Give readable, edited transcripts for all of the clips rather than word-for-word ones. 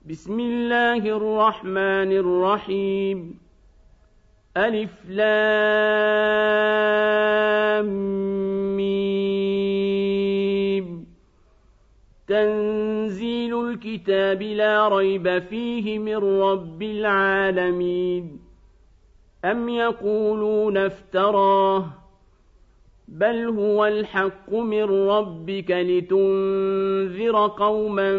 بسم الله الرحمن الرحيم ألف لام ميم تنزيل الكتاب لا ريب فيه من رب العالمين أم يقولون افتراه بل هو الحق من ربك لتنذر قوما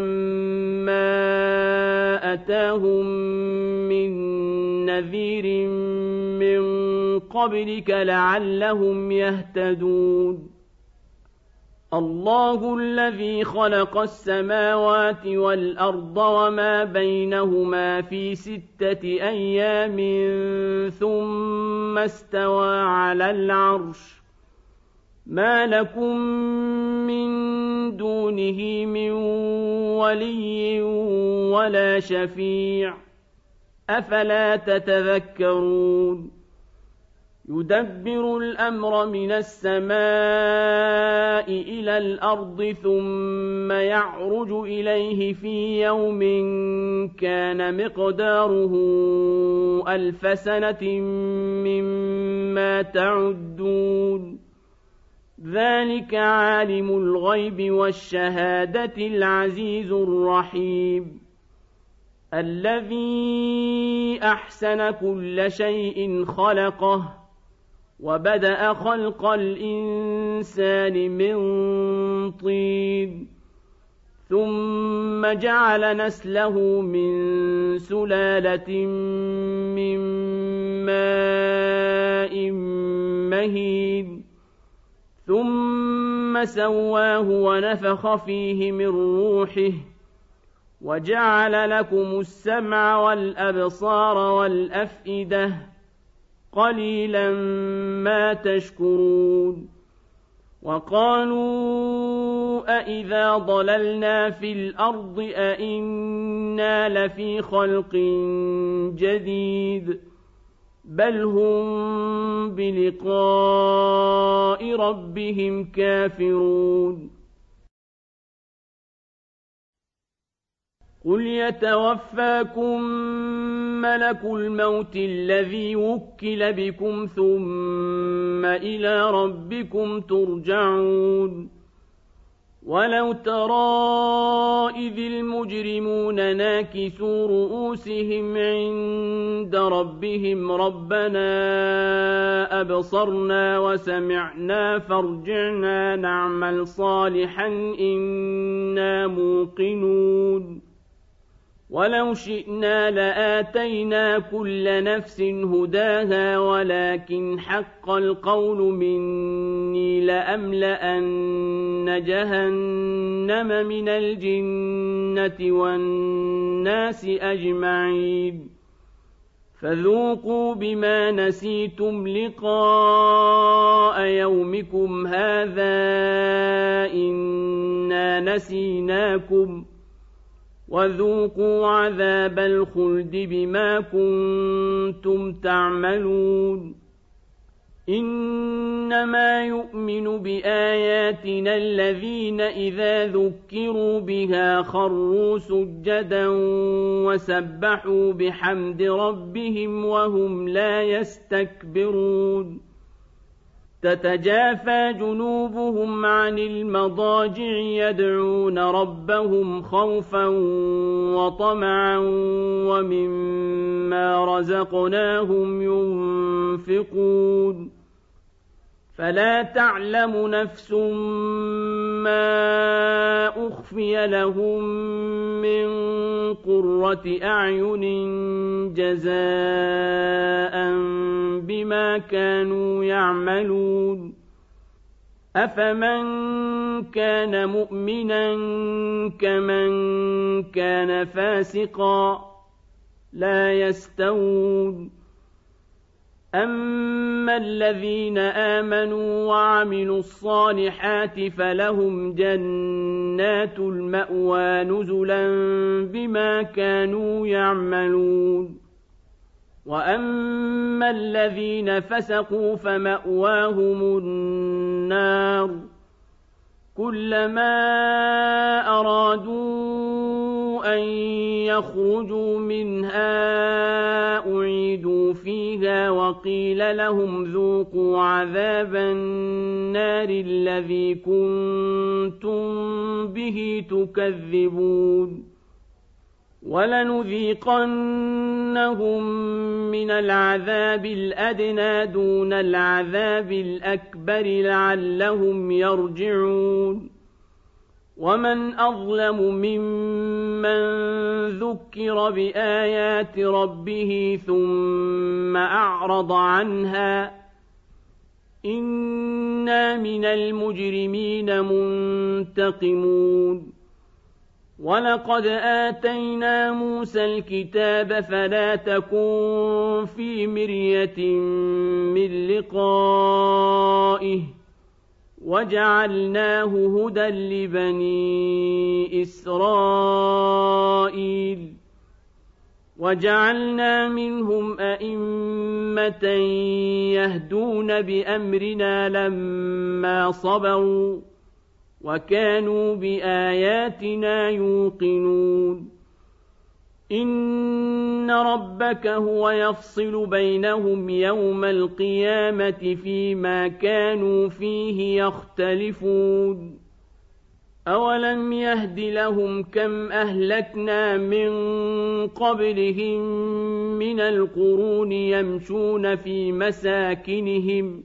ما أتاهم من نذير من قبلك لعلهم يهتدون الله الذي خلق السماوات والأرض وما بينهما في 6 أيام ثم استوى على العرش ما لكم من دونه من ولي ولا شفيع أفلا تتذكرون يدبر الأمر من السماء إلى الأرض ثم يعرج إليه في يوم كان مقداره 1000 سنة مما تعدون ذلك عالم الغيب والشهادة العزيز الرحيم الذي أحسن كل شيء خلقه وبدأ خلق الإنسان من طين ثم جعل نسله من سلالة من ماء مهين ثم سواه ونفخ فيه من روحه وجعل لكم السمع والأبصار والأفئدة قليلا ما تشكرون وقالوا أإذا ضللنا في الأرض أإنا لفي خلق جديد بل هم بلقاء ربهم كافرون قل يتوفاكم ملك الموت الذي وكل بكم ثم إلى ربكم ترجعون ولو ترى إذ المجرمون ناكسوا رؤوسهم عند ربهم ربنا أبصرنا وسمعنا فارجعنا نعمل صالحا إنا موقنون ولو شئنا لآتينا كل نفس هداها ولكن حق القول مني لأملأن جهنم من الجنة والناس أجمعين فذوقوا بما نسيتم لقاء يومكم هذا إنا نسيناكم وذوقوا عذاب الخلد بما كنتم تعملون إنما يؤمن بآياتنا الذين إذا ذكروا بها خروا سجدا وسبحوا بحمد ربهم وهم لا يستكبرون تتجافى جنوبهم عن المضاجع يدعون ربهم خوفا وطمعا ومما رزقناهم ينفقون فلا تعلم نفس ما أخفي لهم من قرة أعين جزاء بما كانوا يعملون أفمن كان مؤمنا كمن كان فاسقا لا يستوون أما الذين آمنوا وعملوا الصالحات فلهم جنات المأوى نزلا بما كانوا يعملون وأما الذين فسقوا فمأواهم النار كلما أرادوا أن يخرجوا منها أعيدوا فيها وقيل لهم ذوقوا عذاب النار الذي كنتم به تكذبون ولنذيقنهم من العذاب الأدنى دون العذاب الأكبر لعلهم يرجعون ومن أظلم ممن ذكر بآيات ربه ثم أعرض عنها إنا من المجرمين منتقمون ولقد آتينا موسى الكتاب فلا تكن في مرية من لقائه وجعلناه هدى لبني إسرائيل وجعلنا منهم أئمة يهدون بأمرنا لما صبروا وكانوا بآياتنا يوقنون إن ربك هو يفصل بينهم يوم القيامة فيما كانوا فيه يختلفون أولم يهد لهم كم أهلكنا من قبلهم من القرون يمشون في مساكنهم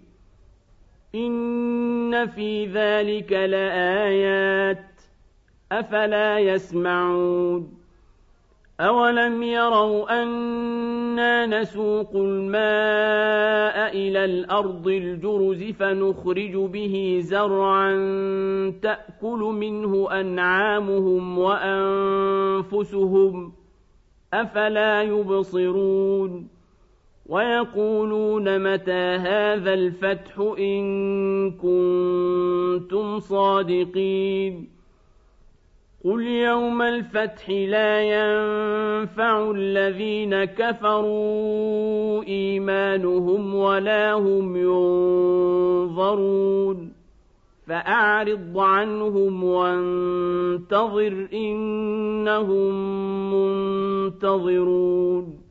إن في ذلك لآيات أفلا يسمعون أولم يروا أنا نسوق الماء إلى الأرض الجرز فنخرج به زرعا تأكل منه أنعامهم وأنفسهم أفلا يبصرون ويقولون متى هذا الفتح إن كنتم صادقين قل يوم الفتح لا ينفع الذين كفروا إيمانهم ولا هم ينظرون فأعرض عنهم وانتظر إنهم منتظرون